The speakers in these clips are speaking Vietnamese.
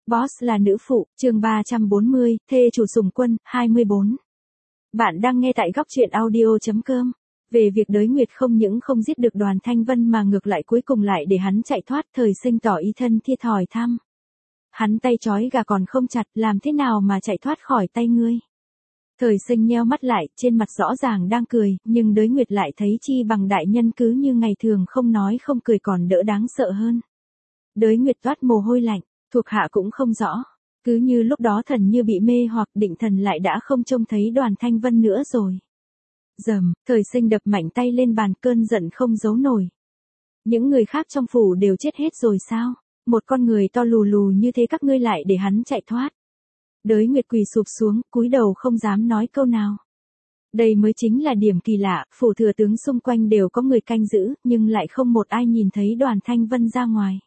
Boss là nữ phụ, chương 340, thê chủ sủng quân, 24. Bạn đang nghe tại góc truyện audio.com. Về việc Đới Nguyệt không những không giết được Đoàn Thanh Vân mà ngược lại cuối cùng lại để hắn chạy thoát, Thời Sinh tỏ ý thân thiết hỏi thăm. Hắn tay trói gà còn không chặt, làm thế nào mà chạy thoát khỏi tay ngươi? Thời Sinh nheo mắt lại, trên mặt rõ ràng đang cười, nhưng Đới Nguyệt lại thấy chi bằng đại nhân cứ như ngày thường không nói không cười còn đỡ đáng sợ hơn. Đới Nguyệt toát mồ hôi lạnh, thuộc hạ cũng không rõ. Cứ như lúc đó thần như bị mê hoặc định thần lại đã không trông thấy Đoàn Thanh Vân nữa rồi. Dầm, Thời Sinh đập mạnh tay lên bàn, cơn giận không giấu nổi. Những người khác trong phủ đều chết hết rồi sao? Một con người to lù lù như thế các ngươi lại để hắn chạy thoát. Đới Nguyệt quỳ sụp xuống, cúi đầu không dám nói câu nào. Đây mới chính là điểm kỳ lạ, phủ thừa tướng xung quanh đều có người canh giữ, nhưng lại không một ai nhìn thấy Đoàn Thanh Vân ra ngoài.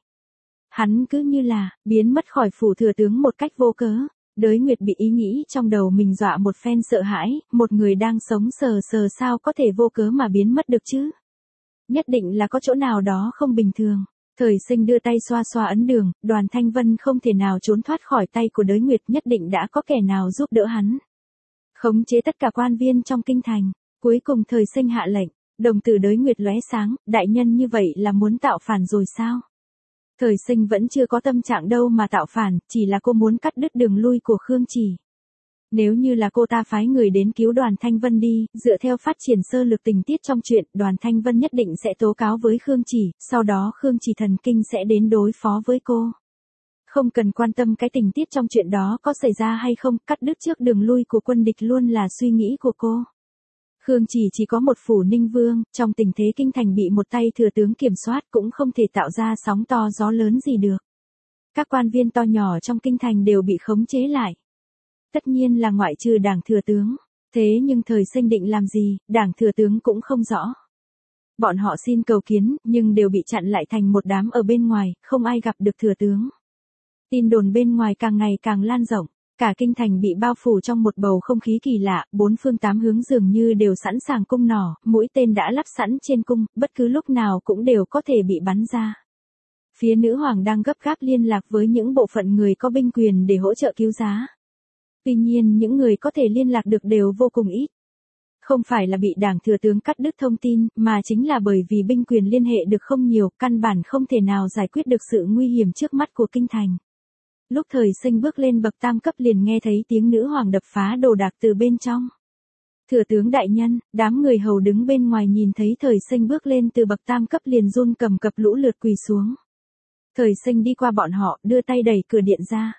Hắn cứ như là, biến mất khỏi phủ thừa tướng một cách vô cớ. Đới Nguyệt bị ý nghĩ trong đầu mình dọa một phen sợ hãi, một người đang sống sờ sờ sao có thể vô cớ mà biến mất được chứ? Nhất định là có chỗ nào đó không bình thường. Thời Sinh đưa tay xoa xoa ấn đường, Đoàn Thanh Vân không thể nào trốn thoát khỏi tay của Đới Nguyệt, nhất định đã có kẻ nào giúp đỡ hắn. Khống chế tất cả quan viên trong kinh thành, cuối cùng Thời Sinh hạ lệnh, đồng tử Đới Nguyệt lóe sáng, đại nhân như vậy là muốn tạo phản rồi sao? Thời Sinh vẫn chưa có tâm trạng đâu mà tạo phản, chỉ là cô muốn cắt đứt đường lui của Khương Chỉ. Nếu như là cô ta phái người đến cứu Đoàn Thanh Vân đi, dựa theo phát triển sơ lược tình tiết trong chuyện, Đoàn Thanh Vân nhất định sẽ tố cáo với Khương Chỉ, sau đó Khương Chỉ thần kinh sẽ đến đối phó với cô. Không cần quan tâm cái tình tiết trong chuyện đó có xảy ra hay không, cắt đứt trước đường lui của quân địch luôn là suy nghĩ của cô. Khương chỉ có một phủ Ninh Vương, trong tình thế kinh thành bị một tay thừa tướng kiểm soát cũng không thể tạo ra sóng to gió lớn gì được. Các quan viên to nhỏ trong kinh thành đều bị khống chế lại. Tất nhiên là ngoại trừ đảng thừa tướng. Thế nhưng Thời Sinh định làm gì, đảng thừa tướng cũng không rõ. Bọn họ xin cầu kiến, nhưng đều bị chặn lại thành một đám ở bên ngoài, không ai gặp được thừa tướng. Tin đồn bên ngoài càng ngày càng lan rộng. Cả kinh thành bị bao phủ trong một bầu không khí kỳ lạ, bốn phương tám hướng dường như đều sẵn sàng cung nỏ, mũi tên đã lắp sẵn trên cung, bất cứ lúc nào cũng đều có thể bị bắn ra. Phía nữ hoàng đang gấp gáp liên lạc với những bộ phận người có binh quyền để hỗ trợ cứu giá. Tuy nhiên những người có thể liên lạc được đều vô cùng ít. Không phải là bị đảng thừa tướng cắt đứt thông tin, mà chính là bởi vì binh quyền liên hệ được không nhiều, căn bản không thể nào giải quyết được sự nguy hiểm trước mắt của kinh thành. Lúc Thời Sinh bước lên bậc tam cấp liền nghe thấy tiếng nữ hoàng đập phá đồ đạc từ bên trong. Thừa tướng đại nhân, đám người hầu đứng bên ngoài nhìn thấy Thời Sinh bước lên từ bậc tam cấp liền run cầm cập lũ lượt quỳ xuống. Thời Sinh đi qua bọn họ, đưa tay đẩy cửa điện ra.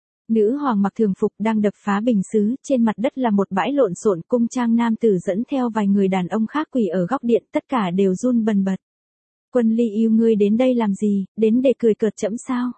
Nữ hoàng mặc thường phục đang đập phá bình sứ, trên mặt đất là một bãi lộn xộn, cung trang nam tử dẫn theo vài người đàn ông khác quỳ ở góc điện, tất cả đều run bần bật. Quân Ly yêu ngươi đến đây làm gì, đến để cười cợt trẫm sao?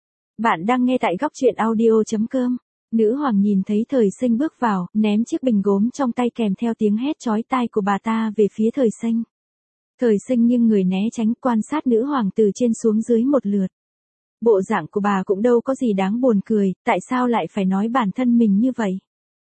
Bạn đang nghe tại góc truyện audio.com. Nữ hoàng nhìn thấy Thời Sinh bước vào, ném chiếc bình gốm trong tay kèm theo tiếng hét chói tai của bà ta về phía Thời Sinh. Thời Sinh nghiêng người né tránh, quan sát nữ hoàng từ trên xuống dưới một lượt. Bộ dạng của bà cũng đâu có gì đáng buồn cười, tại sao lại phải nói bản thân mình như vậy?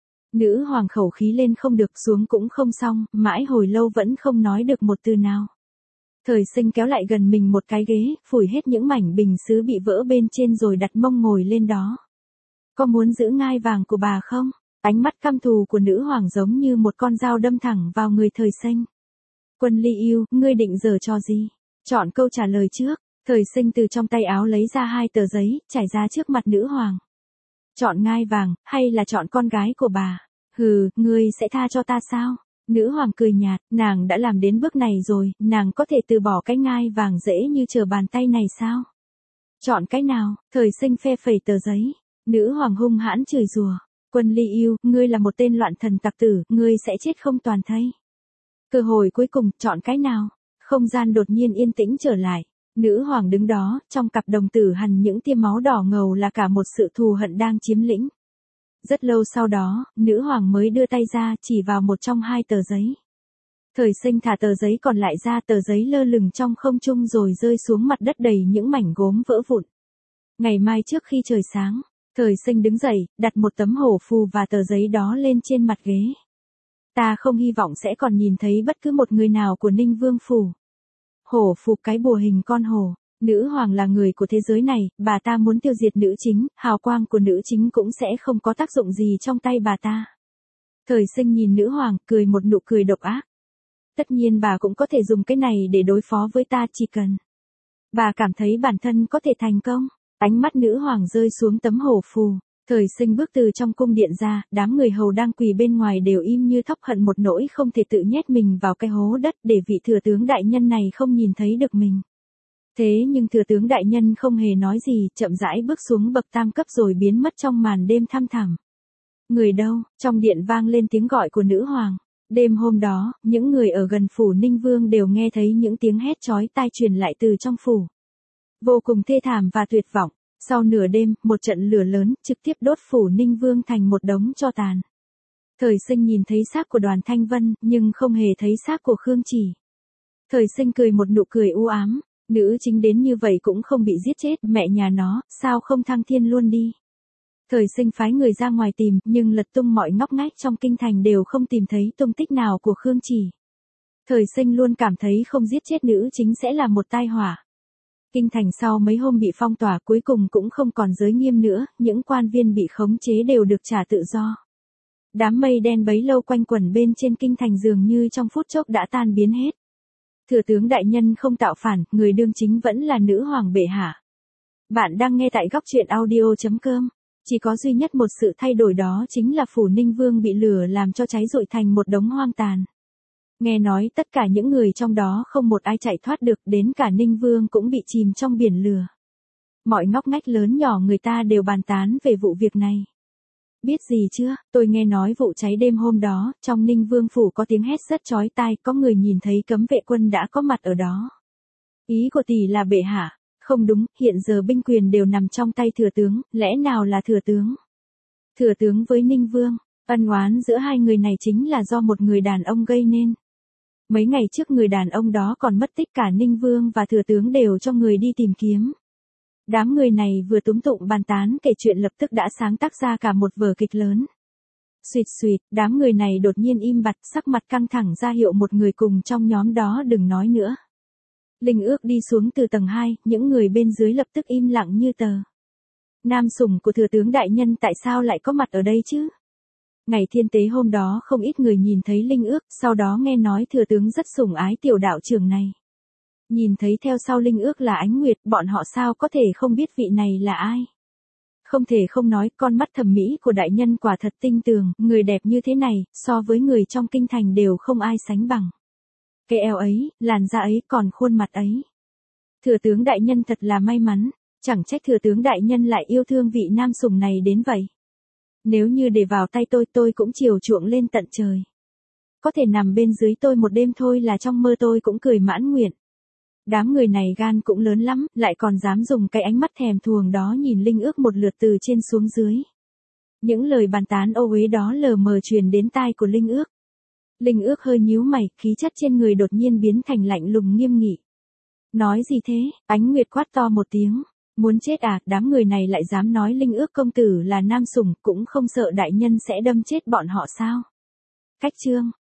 Nữ hoàng khẩu khí lên không được, xuống cũng không xong, mãi hồi lâu vẫn không nói được một từ nào. Thời Sinh kéo lại gần mình một cái ghế, phủi hết những mảnh bình sứ bị vỡ bên trên rồi đặt mông ngồi lên đó. Có muốn giữ ngai vàng của bà không? Ánh mắt căm thù của nữ hoàng giống như một con dao đâm thẳng vào người Thời Sinh. Quân Ly yêu, ngươi định giở trò gì? Chọn câu trả lời trước. Thời Sinh từ trong tay áo lấy ra 2 tờ giấy, trải ra trước mặt nữ hoàng. Chọn ngai vàng, hay là chọn con gái của bà? Hừ, ngươi sẽ tha cho ta sao? Nữ hoàng cười nhạt, nàng đã làm đến bước này rồi, nàng có thể từ bỏ cái ngai vàng dễ như trở bàn tay này sao? Chọn cái nào? Thời Sinh phe phẩy tờ giấy. Nữ hoàng hung hãn chửi rủa. Quân Ly yêu, ngươi là một tên loạn thần tặc tử, ngươi sẽ chết không toàn thây. Cơ hội cuối cùng, chọn cái nào? Không gian đột nhiên yên tĩnh trở lại. Nữ hoàng đứng đó, trong cặp đồng tử hằn những tia máu đỏ ngầu là cả một sự thù hận đang chiếm lĩnh. Rất lâu sau đó, nữ hoàng mới đưa tay ra, chỉ vào một trong 2 tờ giấy. Thời Sinh thả tờ giấy còn lại ra, tờ giấy lơ lửng trong không trung rồi rơi xuống mặt đất đầy những mảnh gốm vỡ vụn. Ngày mai trước khi trời sáng, Thời Sinh đứng dậy, đặt một tấm hổ phù và tờ giấy đó lên trên mặt ghế. Ta không hy vọng sẽ còn nhìn thấy bất cứ một người nào của Ninh Vương phủ. Hổ phù, cái bùa hình con hổ. Nữ hoàng là người của thế giới này, bà ta muốn tiêu diệt nữ chính, hào quang của nữ chính cũng sẽ không có tác dụng gì trong tay bà ta. Thời Sinh nhìn nữ hoàng, cười một nụ cười độc ác. Tất nhiên bà cũng có thể dùng cái này để đối phó với ta chỉ cần bà cảm thấy bản thân có thể thành công. Ánh mắt nữ hoàng rơi xuống tấm hổ phù. Thời Sinh bước từ trong cung điện ra, đám người hầu đang quỳ bên ngoài đều im như thóc hận một nỗi không thể tự nhét mình vào cái hố đất để vị thừa tướng đại nhân này không nhìn thấy được mình. Thế nhưng thừa tướng đại nhân không hề nói gì, chậm rãi bước xuống bậc tam cấp rồi biến mất trong màn đêm thăm thẳm. Người đâu? Trong điện vang lên tiếng gọi của nữ hoàng. Đêm hôm đó, những người ở gần phủ Ninh Vương đều nghe thấy những tiếng hét chói tai truyền lại từ trong phủ. Vô cùng thê thảm và tuyệt vọng. Sau nửa đêm, một trận lửa lớn trực tiếp đốt phủ Ninh Vương thành một đống tro tàn. Thời Sinh nhìn thấy xác của Đoàn Thanh Vân, nhưng không hề thấy xác của Khương Chỉ. Thời Sinh cười một nụ cười u ám. Nữ chính đến như vậy cũng không bị giết chết, mẹ nhà nó, sao không thăng thiên luôn đi. Thời Sinh phái người ra ngoài tìm, nhưng lật tung mọi ngóc ngách trong kinh thành đều không tìm thấy tung tích nào của Khương Chỉ. Thời Sinh luôn cảm thấy không giết chết nữ chính sẽ là một tai họa. Kinh thành sau mấy hôm bị phong tỏa cuối cùng cũng không còn giới nghiêm nữa, những quan viên bị khống chế đều được trả tự do. Đám mây đen bấy lâu quanh quẩn bên trên kinh thành dường như trong phút chốc đã tan biến hết. Thừa tướng đại nhân không tạo phản, người đương chính vẫn là nữ hoàng bệ hạ. Bạn đang nghe tại góc truyện audio.com. Chỉ có duy nhất một sự thay đổi đó chính là phủ Ninh Vương bị lửa làm cho cháy rụi thành một đống hoang tàn. Nghe nói tất cả những người trong đó không một ai chạy thoát được, đến cả Ninh Vương cũng bị chìm trong biển lửa. Mọi ngóc ngách lớn nhỏ người ta đều bàn tán về vụ việc này. Biết gì chưa, tôi nghe nói vụ cháy đêm hôm đó, trong Ninh Vương phủ có tiếng hét rất chói tai, có người nhìn thấy cấm vệ quân đã có mặt ở đó. Ý của tỷ là bệ hạ. Không đúng, hiện giờ binh quyền đều nằm trong tay thừa tướng, lẽ nào là thừa tướng? Thừa tướng với Ninh Vương, ân oán giữa hai người này chính là do một người đàn ông gây nên. Mấy ngày trước người đàn ông đó còn mất tích, cả Ninh Vương và thừa tướng đều cho người đi tìm kiếm. Đám người này vừa túm tụng bàn tán kể chuyện lập tức đã sáng tác ra cả một vở kịch lớn. Xuyệt xuyệt, đám người này đột nhiên im bặt, sắc mặt căng thẳng ra hiệu một người cùng trong nhóm đó đừng nói nữa. Linh Ước đi xuống từ tầng 2, những người bên dưới lập tức im lặng như tờ. Nam sủng của thừa tướng đại nhân tại sao lại có mặt ở đây chứ? Ngày thiên tế hôm đó không ít người nhìn thấy Linh Ước, sau đó nghe nói thừa tướng rất sủng ái tiểu đạo trưởng này. Nhìn thấy theo sau Linh Ước là Ánh Nguyệt, bọn họ sao có thể không biết vị này là ai? Không thể không nói, con mắt thẩm mỹ của đại nhân quả thật tinh tường, người đẹp như thế này, so với người trong kinh thành đều không ai sánh bằng. Cái eo ấy, làn da ấy, còn khuôn mặt ấy. Thừa tướng đại nhân thật là may mắn, chẳng trách thừa tướng đại nhân lại yêu thương vị nam sủng này đến vậy. Nếu như để vào tay tôi cũng chiều chuộng lên tận trời. Có thể nằm bên dưới tôi một đêm thôi là trong mơ tôi cũng cười mãn nguyện. Đám người này gan cũng lớn lắm, lại còn dám dùng cái ánh mắt thèm thuồng đó nhìn Linh Ước một lượt từ trên xuống dưới. Những lời bàn tán ô uế đó lờ mờ truyền đến tai của Linh Ước. Linh Ước hơi nhíu mày, khí chất trên người đột nhiên biến thành lạnh lùng nghiêm nghị. Nói gì thế? Ánh Nguyệt quát to một tiếng. Muốn chết à? Đám người này lại dám nói Linh Ước công tử là nam sủng, cũng không sợ đại nhân sẽ đâm chết bọn họ sao? Cách chương.